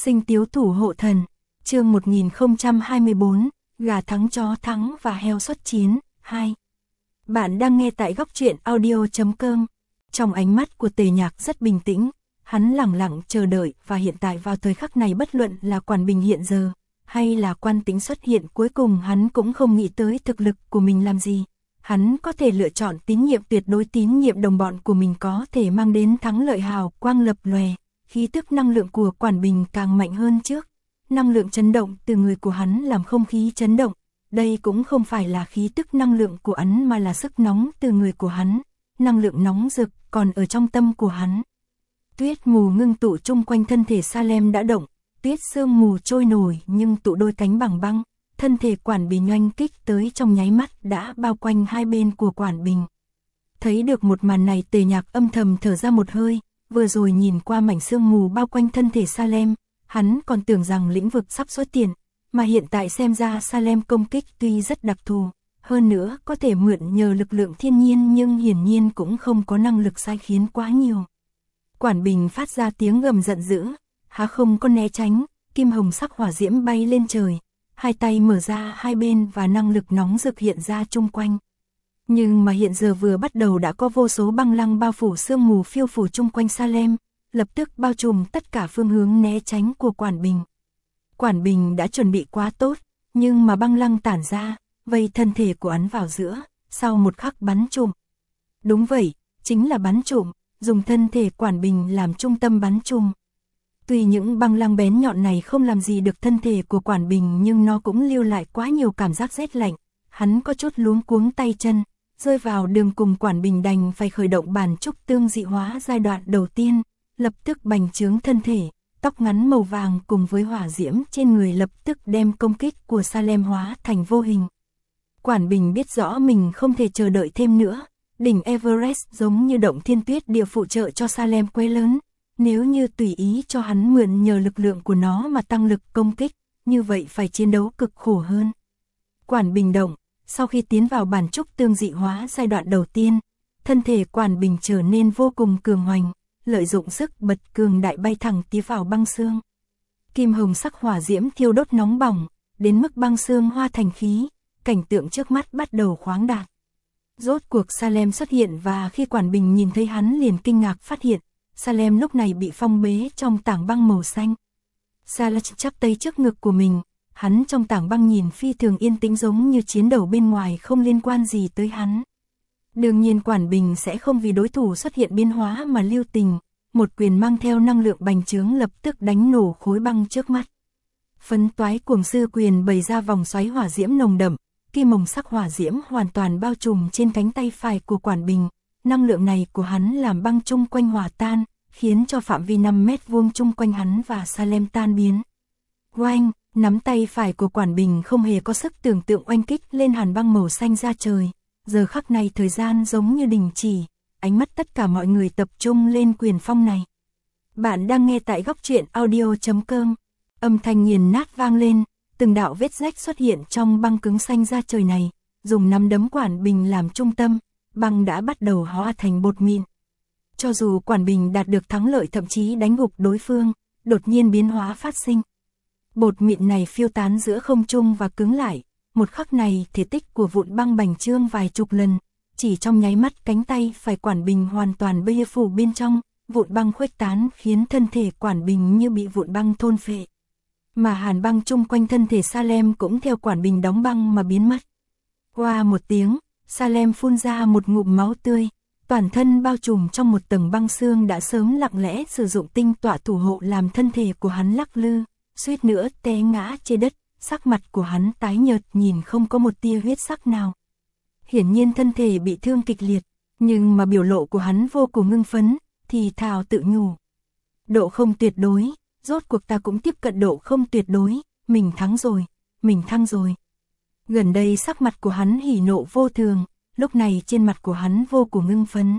Sinh tiếu thủ hộ thần, chương 1024, gà thắng chó thắng và heo xuất chiến, 2. Bạn đang nghe tại góc truyện audio.com. Trong ánh mắt của Tề Nhạc rất bình tĩnh, hắn lẳng lặng chờ đợi và hiện tại vào thời khắc này bất luận là Quản Bình hiện giờ, hay là Quan Tĩnh xuất hiện cuối cùng hắn cũng không nghĩ tới thực lực của mình làm gì. Hắn có thể lựa chọn tín nhiệm tuyệt đối, tín nhiệm đồng bọn của mình có thể mang đến thắng lợi hào quang lập lòe. Khí tức năng lượng của Quản Bình càng mạnh hơn trước. Năng lượng chấn động từ người của hắn làm không khí chấn động. Đây cũng không phải là khí tức năng lượng của hắn mà là sức nóng từ người của hắn. Năng lượng nóng rực còn ở trong tâm của hắn. Tuyết mù ngưng tụ chung quanh thân thể Salem đã động. Tuyết sương mù trôi nổi nhưng tụ đôi cánh bằng băng. Thân thể Quản Bình oanh kích tới trong nháy mắt đã bao quanh hai bên của Quản Bình. Thấy được một màn này, Tề Nhạc âm thầm thở ra một hơi. Vừa rồi nhìn qua mảnh sương mù bao quanh thân thể Salem, hắn còn tưởng rằng lĩnh vực sắp xuất hiện, mà hiện tại xem ra Salem công kích tuy rất đặc thù, hơn nữa có thể mượn nhờ lực lượng thiên nhiên nhưng hiển nhiên cũng không có năng lực sai khiến quá nhiều. Quản Bình phát ra tiếng gầm giận dữ, há không có né tránh, kim hồng sắc hỏa diễm bay lên trời, hai tay mở ra hai bên và năng lực nóng rực hiện ra chung quanh. Nhưng mà hiện giờ vừa bắt đầu đã có vô số băng lăng bao phủ sương mù phiêu phủ chung quanh Salem, lập tức bao trùm tất cả phương hướng né tránh của Quản Bình. Quản Bình đã chuẩn bị quá tốt, nhưng mà băng lăng tản ra, vây thân thể của hắn vào giữa, sau một khắc bắn trùm. Đúng vậy, chính là bắn trùm, dùng thân thể Quản Bình làm trung tâm bắn trùm. Tuy những băng lăng bén nhọn này không làm gì được thân thể của Quản Bình nhưng nó cũng lưu lại quá nhiều cảm giác rét lạnh, hắn có chút luống cuống tay chân. Rơi vào đường cùng, Quản Bình đành phải khởi động bản trúc tương dị hóa giai đoạn đầu tiên, lập tức bành trướng thân thể, tóc ngắn màu vàng cùng với hỏa diễm trên người lập tức đem công kích của Salem hóa thành vô hình. Quản Bình biết rõ mình không thể chờ đợi thêm nữa, đỉnh Everest giống như động thiên tuyết địa phụ trợ cho Salem quấy lớn, nếu như tùy ý cho hắn mượn nhờ lực lượng của nó mà tăng lực công kích, như vậy phải chiến đấu cực khổ hơn. Quản Bình động. Sau khi tiến vào bản trúc tương dị hóa giai đoạn đầu tiên, thân thể Quản Bình trở nên vô cùng cường hoành, lợi dụng sức bật cường đại bay thẳng tiến vào băng xương. Kim hồng sắc hỏa diễm thiêu đốt nóng bỏng, đến mức băng xương hóa thành khí, cảnh tượng trước mắt bắt đầu khoáng đạt. Rốt cuộc Salem xuất hiện và khi Quản Bình nhìn thấy hắn liền kinh ngạc phát hiện, Salem lúc này bị phong bế trong tảng băng màu xanh. Salem chắp tay trước ngực của mình. Hắn trong tảng băng nhìn phi thường yên tĩnh giống như chiến đấu bên ngoài không liên quan gì tới hắn. Đương nhiên Quản Bình sẽ không vì đối thủ xuất hiện biến hóa mà lưu tình, một quyền mang theo năng lượng bành trướng lập tức đánh nổ khối băng trước mắt. Phấn toái cuồng sư quyền bày ra vòng xoáy hỏa diễm nồng đậm, kim mồng sắc hỏa diễm hoàn toàn bao trùm trên cánh tay phải của Quản Bình. Năng lượng này của hắn làm băng chung quanh hòa tan, khiến cho phạm vi 5 mét vuông chung quanh hắn và Salem tan biến. Oanh! Nắm tay phải của Quản Bình không hề có sức tưởng tượng oanh kích lên hàn băng màu xanh ra trời. Giờ khắc này thời gian giống như đình chỉ, ánh mắt tất cả mọi người tập trung lên quyền phong này. Bạn đang nghe tại góc truyện audio.com. Âm thanh nghiền nát vang lên, từng đạo vết rách xuất hiện trong băng cứng xanh ra trời này. Dùng nắm đấm Quản Bình làm trung tâm, băng đã bắt đầu hóa thành bột mịn. Cho dù Quản Bình đạt được thắng lợi thậm chí đánh gục đối phương, đột nhiên biến hóa phát sinh. Bột mịn này phiêu tán giữa không trung và cứng lại, một khắc này thể tích của vụn băng bành trương vài chục lần, chỉ trong nháy mắt cánh tay phải Quản Bình hoàn toàn bao phủ bên trong, vụn băng khuếch tán khiến thân thể Quản Bình như bị vụn băng thôn phệ. Mà hàn băng chung quanh thân thể Salem cũng theo Quản Bình đóng băng mà biến mất. Qua một tiếng, Salem phun ra một ngụm máu tươi, toàn thân bao trùm trong một tầng băng xương đã sớm lặng lẽ sử dụng tinh tọa thủ hộ làm thân thể của hắn lắc lư. Suýt nữa té ngã trên đất, sắc mặt của hắn tái nhợt nhìn không có một tia huyết sắc nào. Hiển nhiên thân thể bị thương kịch liệt, nhưng mà biểu lộ của hắn vô cùng hưng phấn, thì thào tự nhủ. Độ không tuyệt đối, rốt cuộc ta cũng tiếp cận độ không tuyệt đối, mình thắng rồi, mình thắng rồi. Gần đây sắc mặt của hắn hỉ nộ vô thường, lúc này trên mặt của hắn vô cùng hưng phấn.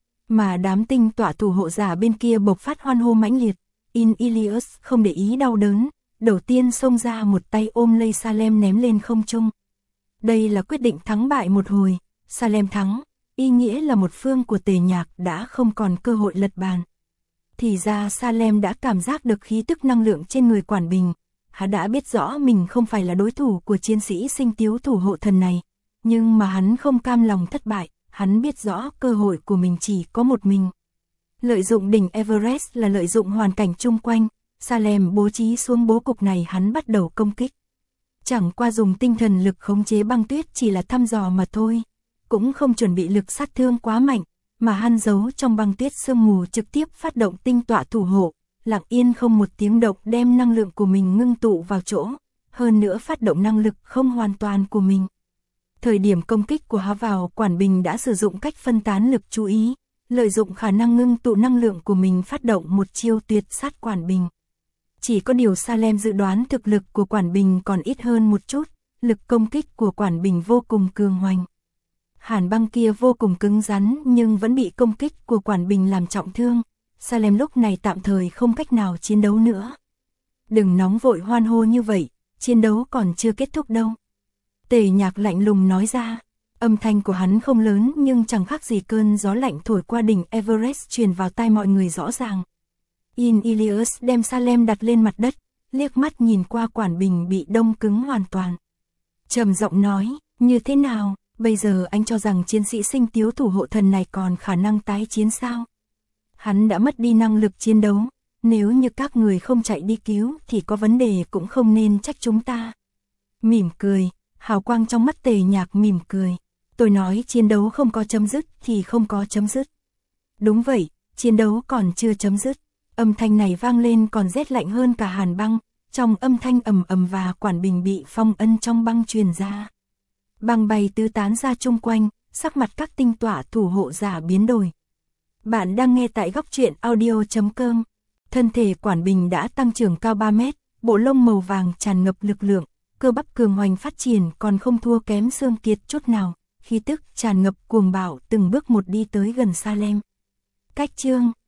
Mà đám tinh tọa thủ hộ giả bên kia bộc phát hoan hô mãnh liệt. Ilias không để ý đau đớn, đầu tiên xông ra một tay ôm lấy Salem ném lên không trung. Đây là quyết định thắng bại một hồi, Salem thắng, ý nghĩa là một phương của Tề Nhạc đã không còn cơ hội lật bàn. Thì ra Salem đã cảm giác được khí tức năng lượng trên người Quản Bình. Hắn đã biết rõ mình không phải là đối thủ của chiến sĩ Sinh Tiếu thủ hộ thần này. Nhưng mà hắn không cam lòng thất bại, hắn biết rõ cơ hội của mình chỉ có một mình. Lợi dụng đỉnh Everest là lợi dụng hoàn cảnh chung quanh, Salem bố trí xuống bố cục này hắn bắt đầu công kích. Chẳng qua dùng tinh thần lực khống chế băng tuyết chỉ là thăm dò mà thôi, cũng không chuẩn bị lực sát thương quá mạnh, mà hắn giấu trong băng tuyết sương mù trực tiếp phát động tinh tọa thủ hộ, lặng yên không một tiếng động đem năng lượng của mình ngưng tụ vào chỗ, hơn nữa phát động năng lực không hoàn toàn của mình. Thời điểm công kích của hắn vào Quản Bình đã sử dụng cách phân tán lực chú ý, lợi dụng khả năng ngưng tụ năng lượng của mình phát động một chiêu tuyệt sát Quản Bình. Chỉ có điều Salem dự đoán thực lực của Quản Bình còn ít hơn một chút, lực công kích của Quản Bình vô cùng cường hoành. Hàn băng kia vô cùng cứng rắn nhưng vẫn bị công kích của Quản Bình làm trọng thương, Salem lúc này tạm thời không cách nào chiến đấu nữa. Đừng nóng vội hoan hô như vậy, chiến đấu còn chưa kết thúc đâu. Tề Nhạc lạnh lùng nói ra, âm thanh của hắn không lớn nhưng chẳng khác gì cơn gió lạnh thổi qua đỉnh Everest truyền vào tai mọi người rõ ràng. Ilias đem Salem đặt lên mặt đất, liếc mắt nhìn qua Quản Bình bị đông cứng hoàn toàn. Trầm giọng nói, như thế nào, bây giờ anh cho rằng chiến sĩ Sinh Tiếu thủ hộ thần này còn khả năng tái chiến sao? Hắn đã mất đi năng lực chiến đấu, nếu như các người không chạy đi cứu thì có vấn đề cũng không nên trách chúng ta. Mỉm cười, hào quang trong mắt Tề Nhạc mỉm cười. Tôi nói chiến đấu không có chấm dứt thì không có chấm dứt. Đúng vậy, chiến đấu còn chưa chấm dứt. Âm thanh này vang lên còn rét lạnh hơn cả hàn băng, trong âm thanh ầm ầm và Quản Bình bị phong ân trong băng truyền ra. Băng bay tứ tán ra chung quanh, sắc mặt các tinh tọa thủ hộ giả biến đổi. Bạn đang nghe tại góc truyện audio.com. Thân thể Quản Bình đã tăng trưởng cao 3 mét, bộ lông màu vàng tràn ngập lực lượng, cơ bắp cường hoành phát triển còn không thua kém Xương Kiệt chút nào, khí tức tràn ngập cuồng bạo từng bước một đi tới gần Salem. Cách chương